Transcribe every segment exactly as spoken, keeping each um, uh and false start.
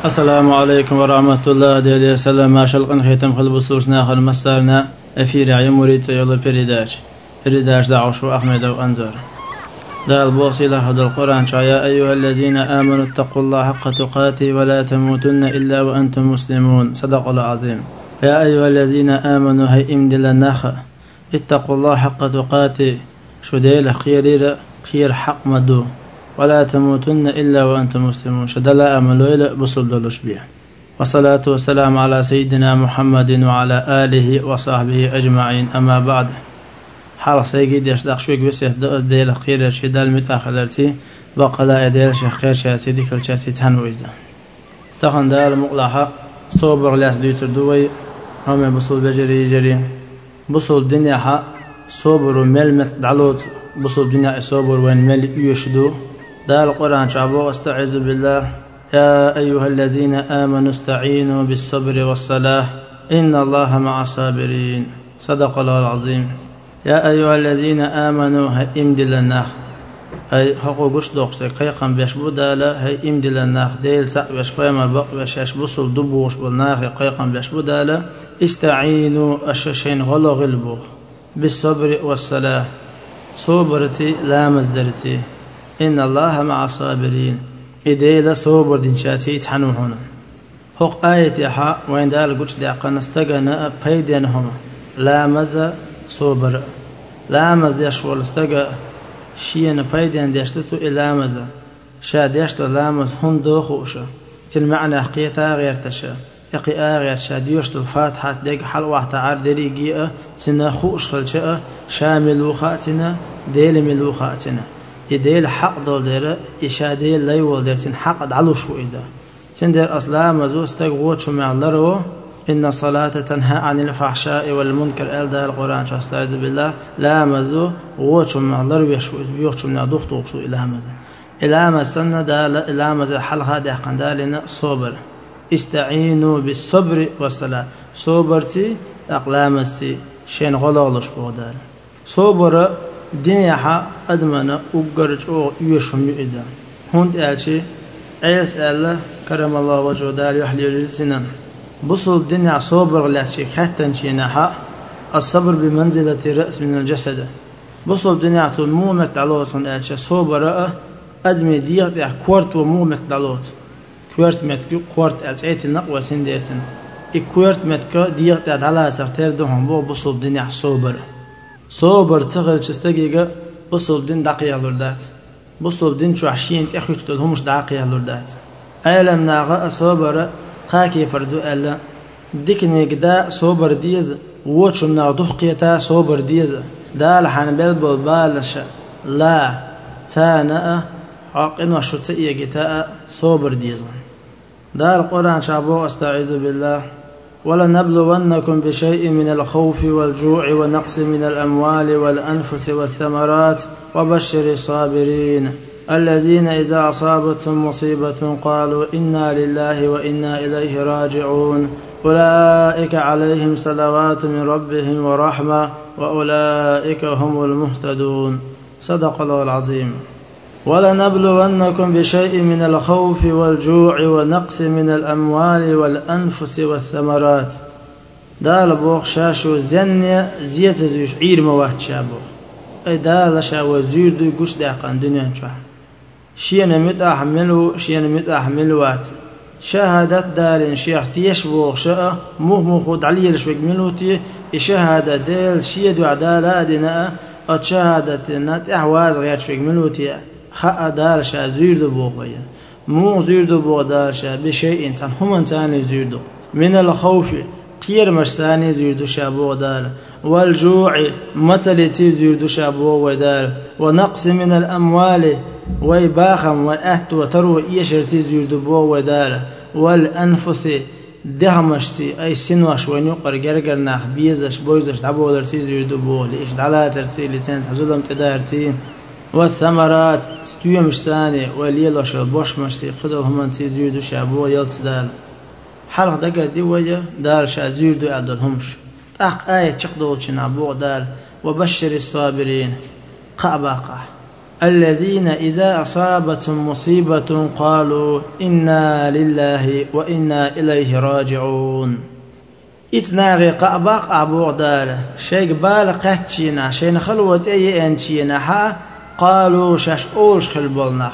السلام عليكم ورحمة الله ديالي سلام ما شلقن ختم خلب سورسنا خل مسارنا في رعي مريد يلا بريداش بريداش دعوش أحمد وأنزر دا البوصي لهذا القرآن يا أيها الذين آمنوا اتقوا الله حق تقاته ولا تموتن إلا وأنتم مسلمون صدق الله العظيم. يا أيها الذين آمنوا هي إمدل النخ اتقوا الله حق تقاته شديل خير خير حق مدو ولا تموتن إلا وأنتم مسلمون شدلا أملوا إلى بصل دلوش بيه. والصلاة والسلام على سيدنا محمد وعلى آله وصحبه أجمعين. أما بعد حال سيجد يشدق شوي بس ديل خير شدال متأخرتي بقلا ديل شيخ خير شاسي ديك الشاسي تنويزا تخن دال مقلحة صوبر لاس ديتر دوي هم بصل بجري جري بصل دنيا حق صوبر وملمت دعلوت بصل دنيا صوبر وين مل يشدو دال القرآن شعبو استعيذ بالله. يا أيها الذين آمنوا استعينوا بالصبر والصلاة إن الله مع الصابرين صدق الله العظيم. يا أيها الذين آمنوا هي إمدل الناخ هي حقوقش دوقش قيقم بيش بدالا هي إمدل الناخ ديل تاق بيش قيمة بق بيش بصل دبوش بالناخ قيقم بيش بدالا استعينوا الششين غلا غلبو بالصبر والصلاة صبرتي لا مزدرتي إن الله مع الصابرين إديلا صبر دين شاتي تحنو هنا حق آية حق وين دال قلت دعقا نستغنى بيدين هما لا مزا صبر لا مز ديش ولستجا شيء نبيدين ديشتو إلا مزا شا ديشت لا مز هم دوخوشة تل معنى حقيقة غير تشا يقي غير شا ديشت الفاتحة ديك حل واحد عردري جيئة سنا خوش خلشة شامل وخاتنا ديل ملوخاتنا يديل حق دول دير إشا ديل لا يول دير تن حق دعلو شو إذا تندير أصلا مزو استغوت شو مع الله إن الصلاة تنهى عن الفحشاء والمنكر آل دا القرآن شاستعذ بالله لا مزو غوتشو من الله ويشو بيوتشو من دختو وشو إلى مزو إلى مسنة دا إلى مزو حل هذا قندالنا صبر استعينوا بالصبر والصلاة صبرتي أقلامتي شين غلالش بودار صبر دنيا حق أدمنا أقرج أو يشو مئذا هند ألشي عيس الله كرم الله وجه دار يحلي للسنان بصل الدنيا صبر لا شيء حتى نشينها الصبر بمنزلة رأس من الجسد بصل الدنيا تلمومت علوت من أشياء صبر أدمي ديق يا كورت ومومت علوت كورت مت كورت أتعيت النقوة سنديرتن كورت مت ديق يا على سرتير دهم بو بصل الدنيا صبر صبر تغل شستجيجا بصل الدين دقيق لردات بصل الدين شو عشرين تأخذ تلهمش دقيق لردات ألم ناقة صبر خاكي فردو ألا ديكني قدا صوبر ديز ووتشو من دحقيتا صوبر ديز دال حان بلبل بالش لا تانا حقن وشتئي قتاء صوبر ديز دال القرآن شعبو استعيذ بالله ولنبلونكم بشيء من الخوف والجوع ونقص من الأموال والأنفس والثمرات وبشر الصابرين الذين إذا أصابتهم مصيبة قالوا إنا لله وإنا إليه راجعون أولئك عليهم صلوات من ربهم ورحمة وأولئك هم المهتدون صدق الله العظيم. ولنبلونكم بشيء من الخوف والجوع ونقص من الأموال والأنفس والثمرات دال بوخ شاشو زنيا زيت زيش عير موات شابو أي دال شاو زيردو قش داقان دنيا شاه شينا متأحملو شينا متأحملوات شهادت دارين شيخ تيشبوخ شاء موه موخود علي الشوك ملوتي شهادة ديل شيدو عدالة دينا أتشهادة نات أحواز غير شوك ملوتي خاء دار شا زيردو بوغيا مو زيردو بوغ دار شا بشيء انتان هم انتاني زيردو من الخوف قير مشتاني زيردو شا بوغ دار والجوع متلتي زيردو شا بوغ دار ونقص من الأموال ويباخم وأهت وترو إيشرتي زيردو بوغ دار والأنفس دهمشتي أي سنوش وين يقر جرجر ناخ بيزش بويزش تعبو درتي زيردو بوغ ليش دعلاترتي لتين تحزولهم تدارتي والثمرات ستوية مشتاني وليلوش البوش مشتي خدوهم انتي زيردو شابو يلت دال حلق دقا ديوية دال شا زيردو عددهمش تاق آية تشقدول شنابو دال وبشر الصابرين قاباقا الذين إذا أصابتهم مصيبة قالوا إنا لله وإنا إليه راجعون. إتناغي قابق أبو دار شيء بالقتشينا شين خلوة أي أنشينا ها قالوا شاش أوش خلبولنا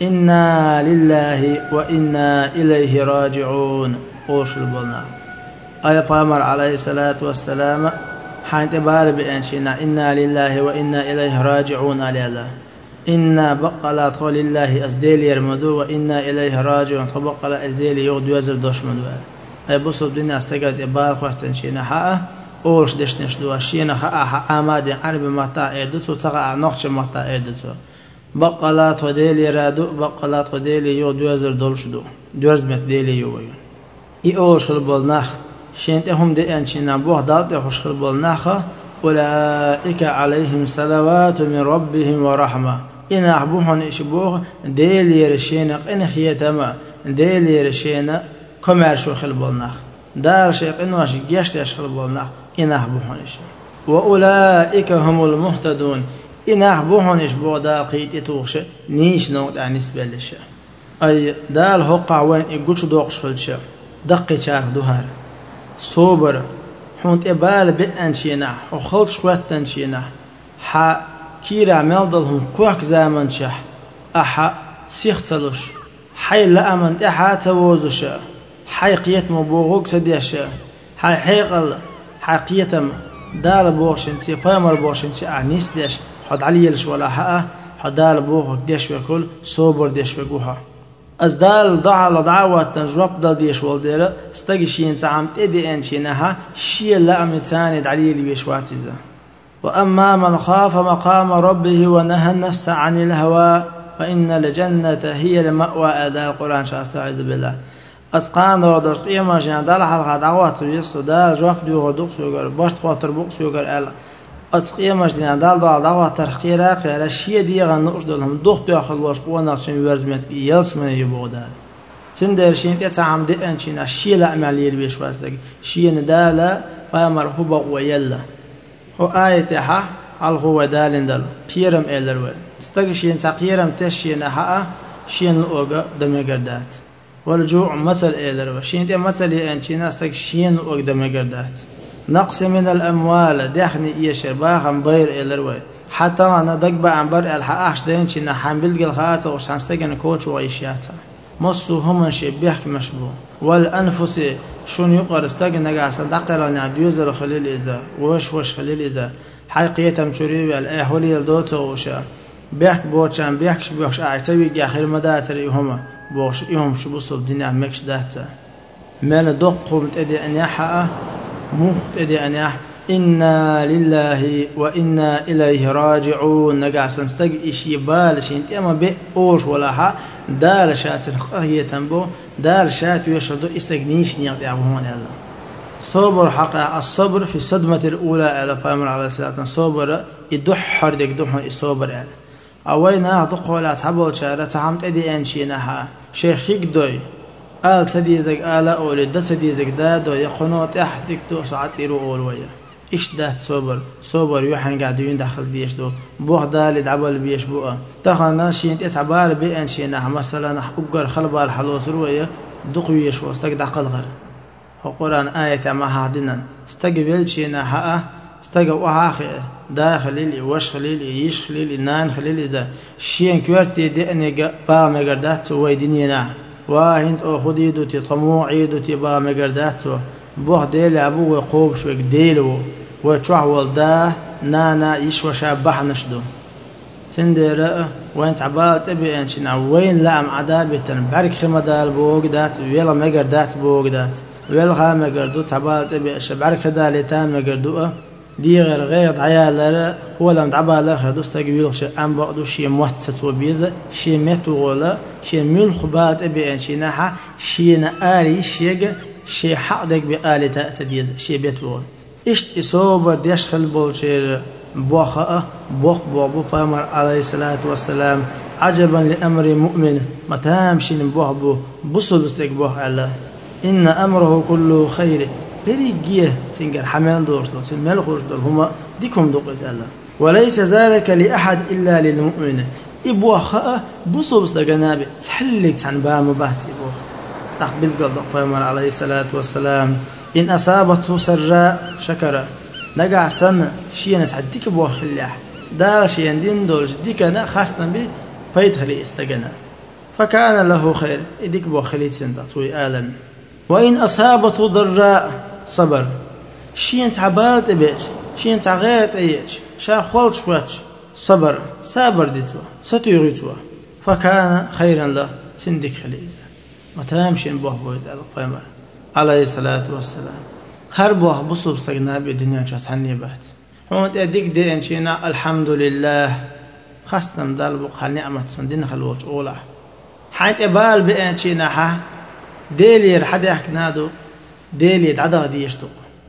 إنا لله وإنا إليه راجعون أوش خلبولنا. أي بامر عليه الصلاة والسلام حين تبار بأنشينا إنا لله وإنا إليه راجعون على الله. إنا بقلات قول الله أزديلي يرمدو وإنا إليه راجعون فبقل أزديلي يغد وزر دوش مدو. أي بصوا الدنيا استقعد إبال خوحتن شينا حقا أولش دشنش دوا شينا حقا آمادين عربي مطا إيدتو تقع نقش مطا إيدتو بقلات وديلي رادو بقلات وديلي يغد وزر دولش دو دوز مت ديلي يوين إي أولش خلبول ناخ شينت هم دي أنشينا بوح دالتي خوش خلبول ناخا أولئك عليهم صلوات من ربهم ورحمة إن أحبوهن إشبوه ديلي رشينا إن خيتما ديلي رشينا كمار شو خلبولنا دار شيء إنه شيء جشت خلبولنا إن أحبوهنش وأولئك هم المهتدون إن أحبوهنش بودا قيت يتوخش نيش نوع عن نسبة للش أي دال هقع وين يقولش دوقش خلش دقي شاف دهار صبر حنت إبال بأنشينا وخلش قوتنشينا ح كيرا مالدلهم قوك زمن شح أح سيختلش حي لا أمن أح توازش حقيقة مبوغوك سديش حي حقل حقيقة دار بوشن سي فامر بوشن سي أعنيس ديش حد عليلش ولا حقه حد دار بوغوك ديش وكل صبر ديش وجوها از دال ضع لضعوة تنجرب دال ديش والدير استجشين تعم تدي أنشينها شيء لا متساند عليه بيشواتيزه. وأما من خاف مقام ربه ونهى النفس عن الهوى فإن الجنة هي المأوى. أداء القرآن شاستعذ بالله أتقان دور قيمة جان دال حلقة دعوات يسو دال جواب ديو غدوق سوغر باشت قواتر بوق سوغر ألا أتقيمة جان دال دال دعوات ترخيرا خيرا شيء دي غنوش دولهم دوق داخل واش قوانا شن ورزمت يلسمن يبوغ دال تندر شين تتعام دي أنشين الشيء لا أمالي البيش واسدك شيء ندالا فيامر هو ويلا هو آية ها الغو دالين دال بيرم إلروي استقشين سقيرم تشين ها شين أوجا دمجردات والجوع مثل إلروي شين تي مثل أنشين استقشين أوج دمجردات نقص من الأموال دخني إيشر باهم بير إلروي حتى أنا دق عن بر الحقش دين شين حنبل جل خاطر وشان استجن كوتش وعيشياتها مصو هم شبيه مشبوه والأنفس شون يقر استجن جالس دقران عديوزر خليل إذا وش وش خليل إذا حقيقة مشوري الأيه ولي الدوت وشا بيحك بوشان بيحكش بيحكش أعتبي جاخر مداتري هما بوش يوم شو بصل الدنيا مكش داتا من دق متأدي أن يحقق متأدي أن يح إنا لله وإنا إليه راجعون نجالس نستجي إشي بالش إنت أما بأوش ولا ها دار شات الخية تنبو دار شات يشردو استجنيش نيات يعبهون الله صبر حق الصبر في الصدمة الأولى على فامر عليه الصلاة والسلام صبر يدح حردك دح الصبر يعني أوينا دق ولا تحبوا شارة تعمت أدي أنشينها شيخ يقدوي آل سديزك آلا أولي دا سديزك دادو يقنوط أحدك دو ساعتيرو أولوية إيش دات صبر صبر يوحن قاعدين داخل ديش دو بوح دالي دعبال بيش بوه تخل ناشين تتعبال بأنشينها مثلا أقر خلبال حلوس روية دقويش واستك داخل غير القرآن آية ما هادنا استقبل شينا حقه استقبل وحاخي داخل لي وش خليلي يش خليلي نان خليلي ذا شين كورتي دقني با مقردات ويدنينا واهنت أو خدي دوتي طموعي دوتي با مقردات بوح ديلي أبوه قوب شوك ديلو وتشوح والده نانا يشوى شابح نشدو سندر وين تعبال تبي انشنا وين لام عذابتن برك خمدال بوغدات ويلا مقردات بوغدات ويلا خا مقردو تعبال تبي شبرك دالي تام مقردو دي غير غير عيال ولا متعبال خدو استقبيل شي ام بعضو شي موتس وبيزه شي متو ولا شي ملخ بال تبي انشنا شي ناري شي شي حقدك بآلة تأسديز شي بيتو إشت إصابة ديشخل بولشير بوخاء بوخ بوخ بوخ عليه الصلاة والسلام عجبا لأمر مؤمن ما تامشين بوخ بو بصل بستيك بوخ الله إن أمره كله خير بريجيه تنقر حمين دورسلو تنميل خرج دول هما ديكم دوقت الله وليس ذلك لأحد إلا للمؤمن إبوخ بصوب استجنابي تحلت عن بام باتي إبوخ تقبل قلب فيمر عليه الصلاة والسلام إن أصابته سراء شكر نقع سنة شيء نتعديك بوخ الله دا شيء دين دول جديك أنا خاصة بي فيدخلي استجنا فكان له خير إديك بوخ لي تنطوي آلا وإن أصابته ضراء صبر شيء تعبات بيش شيء تعغيت أيش شا خلط شواتش صبر صبر ديتوا ستيغيتوا فكان خيرا له سندك خليزة وتامشين بوه بويد القيمر عليه الصلاة والسلام هر بوه بصوب استغنى بالدنيا جات عني بات هون تأديك دي انشينا الحمد لله خاصة دالبوك خل نعمة سندين خلوش أولا حيث إبال بأنشينا حا ديلي رحد يحكنادو ديلي دعدا دي يشتوق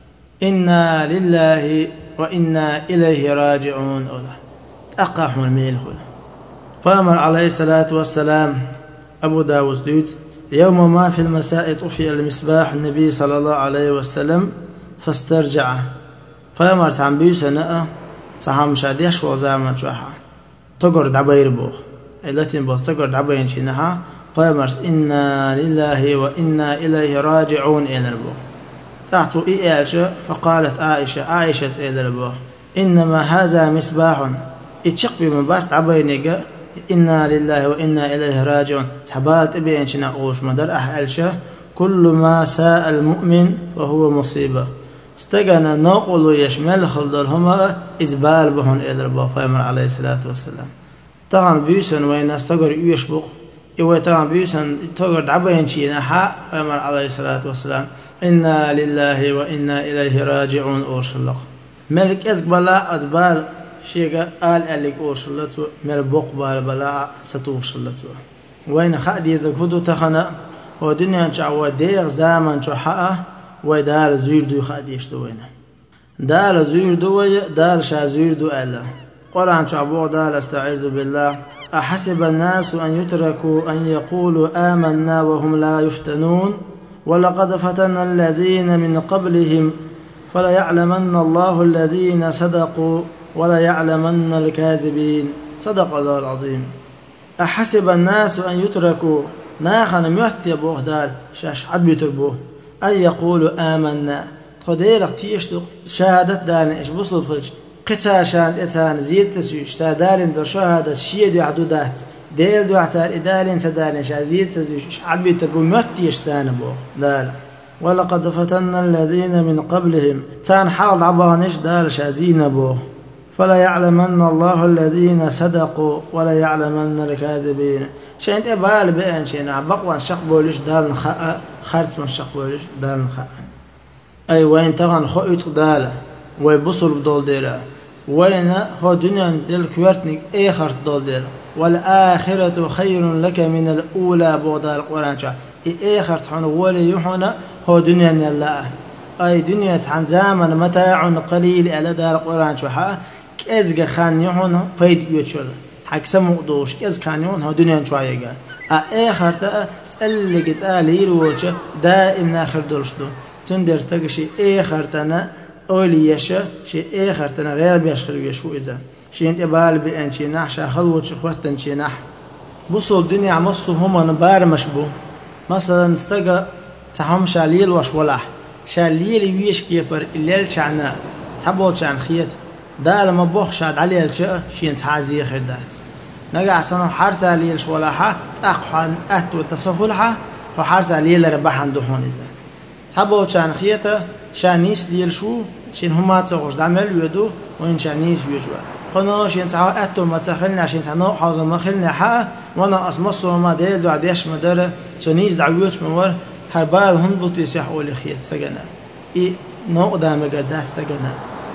إنا لله وإنا إليه راجعون أولا أقاحوا الميل خلا فأمر عليه الصلاة والسلام أبو داود ديوت يوم ما في المساء طفي المصباح النبي صلى الله عليه وسلم فاسترجع فأمر تعم بيسناء تعم شاديش وزامن شوحا تقرد عبير بوخ التي بوخ تقرد عبير شنها فأمر إنا لله وإنا إليه راجعون إلى البوخ تعطوا إياشة فقالت عائشة عائشة إلى البوخ إنما هذا مصباح اتشق بمباست عبينيقا إنا لله وإنا إليه راجعون تحبات إبين شنا أوش مدر أحلشة كل ما ساء المؤمن فهو مصيبة استقنا نقول يشمل خلدالهما إزبال بهن إلى الباب فيمر عليه الصلاة والسلام طبعا بيسن وين استقر يشبق إيوه طبعا بيسن تقر عبين شينا حق فيمر عليه الصلاة والسلام إنا لله وإنا إليه راجعون أوش اللق ملك إزبلا أزبال شيء قال أليك أوصلته من بقبل بلا ستوصلته وين خد يزكودو تخنا ودنيا جوا دير زمان جحاء ودال زيردو خد يشتوينا دال زيردو دال شا زيردو ألا قرآن شعبو دال استعيذ بالله أحسب الناس أن يتركوا أن يقولوا آمنا وهم لا يفتنون ولقد فتن الذين من قبلهم فلا يعلمن الله الذين صدقوا ولا يعلمن الكاذبين صدق الله العظيم أحسب الناس أن يتركوا ناخن ميحتي بوه دار شاش عد بيتربوه أن يقولوا آمنا خديرك تيشتق شهادة دارن إيش بصل فلش قتاشان إتان زيد تسويش تادارن در شهادة شيء دو عدودات ديل دو اعتار إدارن سدارن شا زيد تسويش عد بيتربوه ميحتي يشتان بوه لا لا ولقد فتن الذين من قبلهم تان حرض عبانش دار شازين بوه فلا يعلمن الله الذين صدقوا ولا يعلمن الكاذبين شين تبال بين شين بقوان شق بولش دال خاء خرط من شق بولش دال خاء أي وين تغن خؤيت دالة ويبصل بدول ديلا وين هو دنيا دل كوارتنك أي خرط دول ديلا والآخرة خير لك من الأولى بودال القرآن شا أي خرط حنا ولا يحنا هو دنيا نلا أي دنيا عن زمن متاع قليل على دار القرآن شا كأزج خان يهون فيد يوتشل حق سمو دوش كأز خان يهون ها دنيا شوية جا آخر تا تقلق تقالير وجه دائم آخر درشدو تندر تجشي آخر تنا أوليشة شيء آخر تنا غير بيشخر يشو إذا شيء أنت بال بأن شيء نحش خلوة شخوة شيء نح بصوا الدنيا عمصوا هما نبار مشبو مثلا استجا تهم شاليل وش ولا شاليل ويش كيفر الليل شعنا تبغى شان خيط ده لما بوخ شاد عليه الشيء شين تعزيه خدات نجع سنة حارس عليه الشوالحة أقحن أت وتصفلحة وحارس عليه لربح عنده هون إذا تبغى شان خيطة شانيس ليل شو شين هما تصغش دعمل يدو وين شانيس يجوا قلنا شين تعا أت وما تخلنا شين تعنا حاضر ما خلنا حق وانا أسمص وما ديل دو عديش مدرة شانيس دعويش من ور هربال هنبط يسح أول خيط سجنا إيه نقدر مقدس سجنا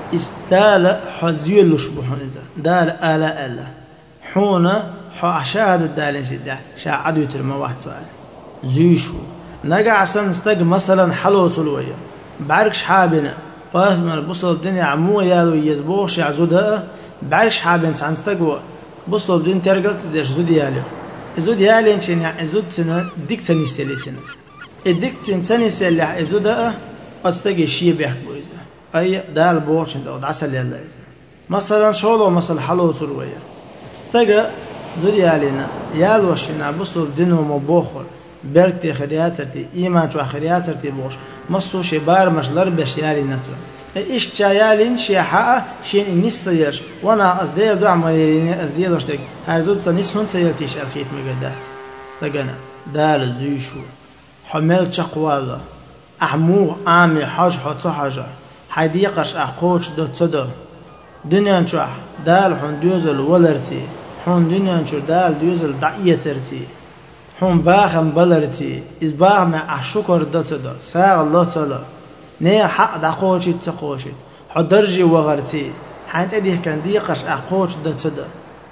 استال حزيل لشبهون إذا دال آلا آلا حونا حشاد الدالين شدة شاعد يترمى واحد سؤال زيشو نجا عشان نستج مثلا حلو سلوية بعركش حابنا فاسمر بصل الدنيا عمو يالو يزبوه شعزودها بعركش حابين سان نستجوا بصل الدنيا ترجع تدش زود يالو زود يالين إنشين يعني زود سنة ديك سنة سنة سنة الديك سنة سنة زودها أستجي شيء بيحكوا إذا أي دال بورش عند عسل يلا إذا مثلا شغله مثلا حلو سروية استجا زود يالينا يال وشنا بصوا دينهم وبوخر بركتي خرياترتي إيمان شو خرياترتي بوش مصو شبار مشلر بشيالي نتو إيش تشايالين شيء حقا شيء الناس سيرش وأنا أصدي دو عمليين أصدي دوشتك هرزود سنيس هون سيرتيش الخيط مقدات استجنا دال زيشو حمل شقوالا أحمو عامي حاج حط حاجة حديقش أحقوش دو تصدو دنيا نشوح دال حون دوزل ولرتي حون دنيا نشوح دال دوزل ضعيترتي حون باخم بلرتي إذ باخ مع أحشكر دو تصدو ساغ الله تصدو نيا حق دقوشي تقوشي حدرجي وغرتي حانت أديه كان ديقش أحقوش دو تصدو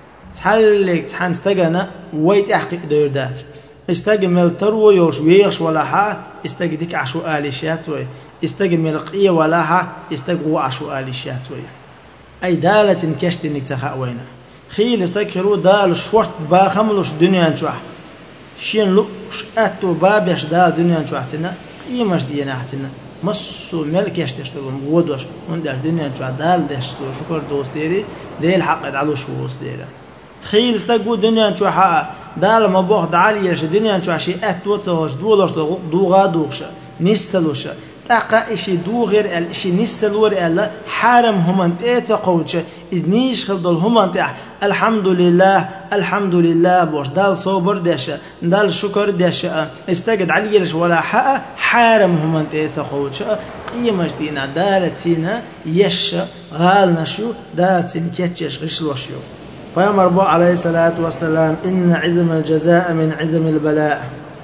تحلق تحان استجنا ويت أحقق ديردات استجمل تروي يوش ويش ولا ها استجدك عشو آلي شاتوي استجمل قية ولا ها استجوا عشو آلي شاتوي أي دالة كشت إنك تخاوينا خيل استكروا دال شورت با خملوش دنيا نشوح شين لوش أتو بابيش دال دنيا نشوحتنا قيمش دينا حتنا مصو ملك يشتشتغل مودوش ونداش دنيا نشوح دال دشتو شكر دوستيري ديل حق على شو وستيري خيل استجوا دنيا نشوحها دال ما بوخ دعالي يرش دنيا نشوح شيء أتو توش دولوش دو غادوش نستلوش تاقا إشي دو غير ال إشي نستلور ال حارم هم تيتا قوتش إذ نيش خلدل هم تاع الحمد لله الحمد لله بوش دال صبر داشا دال شكر داشا استجد علي يرش ولا حق حارم هم تيتا قوتش قيمة دينا دالتينا يش غال نشو دالتين كتش غشلوشيو فيامر عليه الصلاة والسلام إن عزم الجزاء من عزم البلاء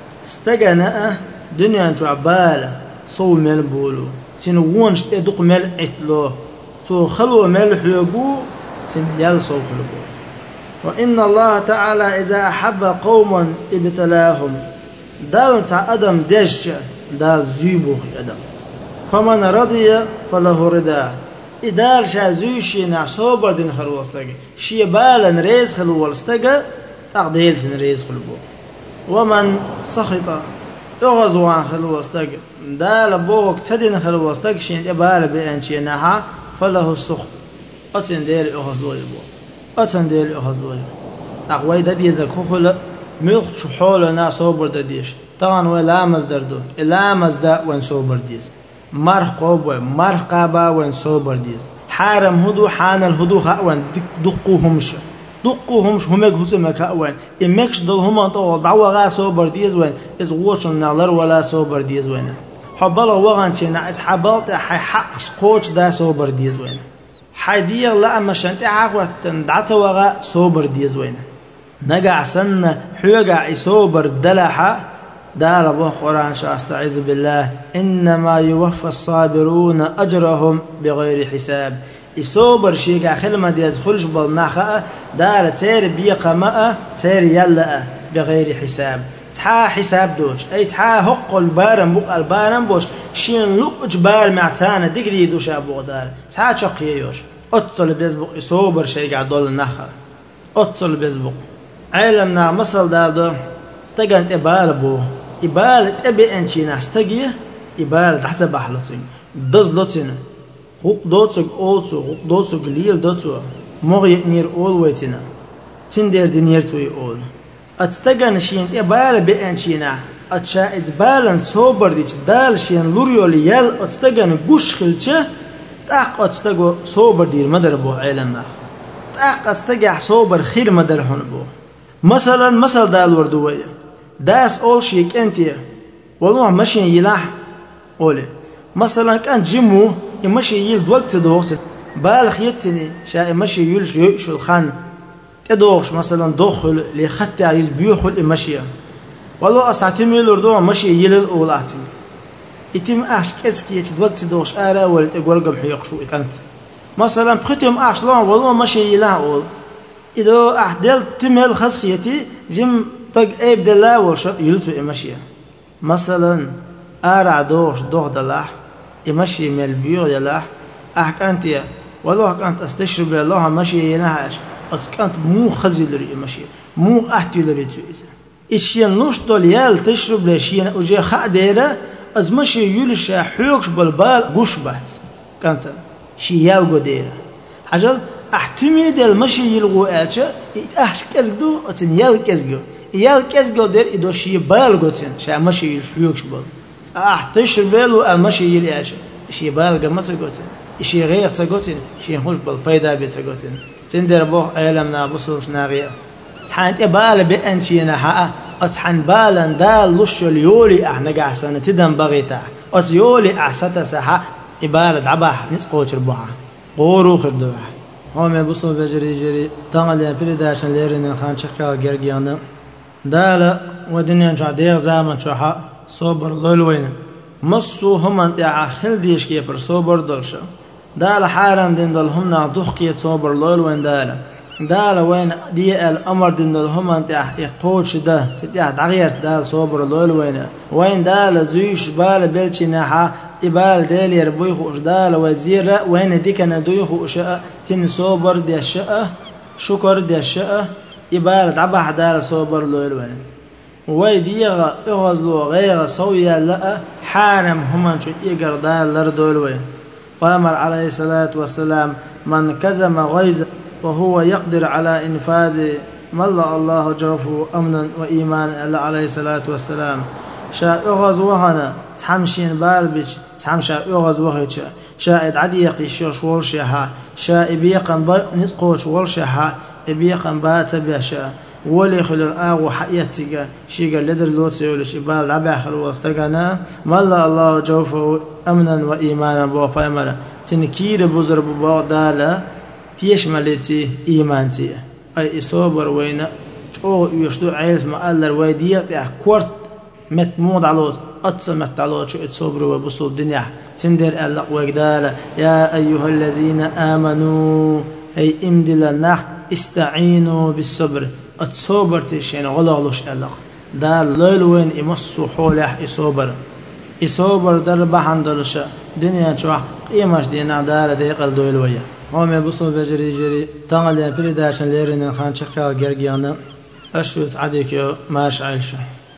استجنا دنيا نشوع بالا صو مل بولو تنوونش تدق مل عتلو تو خلو مل حيقو تن يل صو خلبو وإن الله تعالى إذا أحب قوما ابتلاهم دال تاع أدم دش دال زيبو أدم فمن رضي فله رضا إدار شا زوشي نا صوبر دين خلوص لقي شي بالا ريز خلوص لقي تقديل سن ريز خلبو ومن سخط يغزو عن خلوص لقي دال بوك تدين خلوص لقي شين إبالا بأن شي نها فله السخط أتن ديل يغزو يبو أتن ديل يغزو يبو تقوي دادي زكوخل ملخ شحول نا صوبر داديش طبعا ولا مزدردو إلا مزدا وين صوبر ديس مرخ قوبة مرخ قابا وين صوبر ديز حارم هدو حان الهدو خاوان دقوهمش دقوهمش همك هسمك خاوان إمكش دل هما طول دعوة غا صوبر ديز وين إز غوشن نالر ولا صوبر ديز وين حبالا وغان شينا إز حبالت حي حقش قوش دا صوبر ديز وين حيدير لا مشانت عقوة دعت وغا صوبر ديز وين نقع سن حيقع صوبر دلحة دار أبوه قرآن شو أستعيذ بالله إنما يوفى الصابرون أجرهم بغير حساب يصبر شيء خلما ديز خلش بالنخاء دار تير بيقا ماء تير يلا بغير حساب تحا حساب دوش أي تحا حق البارم بق البارم بوش شين لوج بار معتانا دقري دوش أبو دار تحا شقيوش أتصل بيزبق يصبر شيء قاعد النخاء أتصل بيزبق علمنا مصل دادو استجنت إبالبو إبالة أبي أنشينا استجيه إبالة حسب أحلطين دز لطين غوق دوتسوك أولسو غوق دوتسوك ليل دوتسو مغي نير أول ويتنا تندير دنير توي أول أتستجن شين إبالة بأنشينا أتشا إتبالن صوبر ديش دال شين لوريو ليال أتستجن قوش خلچه تاق أتستجو صوبر دير مدر بو علم ناخ تاق أتستجح صوبر خير مدر هون بو مثلا مثل دال وردوية داس أول شيء كنتي والله ماشي يلاح أولي مثلا كان جيمو يمشي يل دوقت دوقت بالخ يتني شا يمشي يلش يش الخان تدوخش مثلا دخل لخت عايز بيخل يمشي والله أسعتم يلردو ماشي يل الأولاتي يتم أش كسكي دوقت دوخش أرا ولا تقول قبل حيق شو كانت مثلا بختم أش لا والله ماشي يلاح أول إذا أحدل تمل خسيتي جم تق أبد الله وش يلتو يمشي مثلا أرع دوش دوخ دلاح يمشي من البيو دلاح أحكانتي والله كانت استشرب الله مشي ينهاش أتكانت مو خزي لري يمشي مو أحتي لري تيزه إشين نوش دوليال تشرب لشين وجي خاديرة از مشي يلش حيوكش بالبال قش بات كانت شيال قديرة حجر احتمي دل مشي يلغو اتش احش كزدو اتن يل كزجو يل كزجو در ادوشي بالغوتن شا مشي يوكش بال احتش بيلو المشي يل اتش شي بالغ ما تغوتن شي غير تغوتن شي خوش بال بايدا بتغوتن تندر بو علمنا بصوش ناغيه حانت بال بانشينا حق اتحن بالا دال لش اليولي احنا قاعسنا تدم بغيتا اتيولي احستا سها إبالة عباح نسقوش ربوعة قورو خردوح هم يبصوا بجري جري تانغل بريداشن ليرين خان شكا جرجيانا دالا ودنيا شع ديغ زامن شوحا صوبر لولوين مصو هم انت خل ديش كيبر صوبر دلشا دالا حارم دين دل هم نعدوخ كيت صوبر لولوين دالا دالا وين دي الامر دين دل هم انت يقوش ده تتيح تغير دال صوبر لولوين وين دالا زيش بال بلشي ناحا إبال دالي ربوي خوش دال وزير وين ديك ندوي خوش تن صوبر دي الشقة شكر دي الشقة إبال عبح دال صوبر لولوين ويديغ إغزلو غير صويا لا حارم هم شو إيجر دال لردولوين قامر عليه الصلاة والسلام من كزم غيظ وهو يقدر على إنفاذ ملا الله جوفه أمنا وإيمانا عليه الصلاة والسلام شا أغز وهنا تحمشين بالبج تحمشا أغز وهيتش شا عديق يشوش ولشها شا إبيقن نتقوش ولشها إبيقن بات بيشا ولي خل الآغو حياتيجا شيجا لدر لوت يولش إبال لبع خلوستجنا ملا الله جوفه أمنا وإيمانا بوفايمرا تنكير بزر ببعضالا تيشملتي إيمانتي أي إصابر وين أو يشدو عيز ما ألر ويدية يا كورت متمود علوز أتصمت علوز شو اتصبروا وبصوا الدنيا تندر ألق وجدالا يا أيها الذين آمنوا أي إمدل النخ استعينوا بالصبر اتصبر تشين غلغلوش ألق دال ليلوين يمسوا حوله يصبر يصبر درب حندلشة دنيا شو قيمش دينا دال ديقل دويلويا هم يبصوا بجري جري تانغل يا بريداشن ليرين خان شكا جرجيانا أشوت عديك ماش عيشه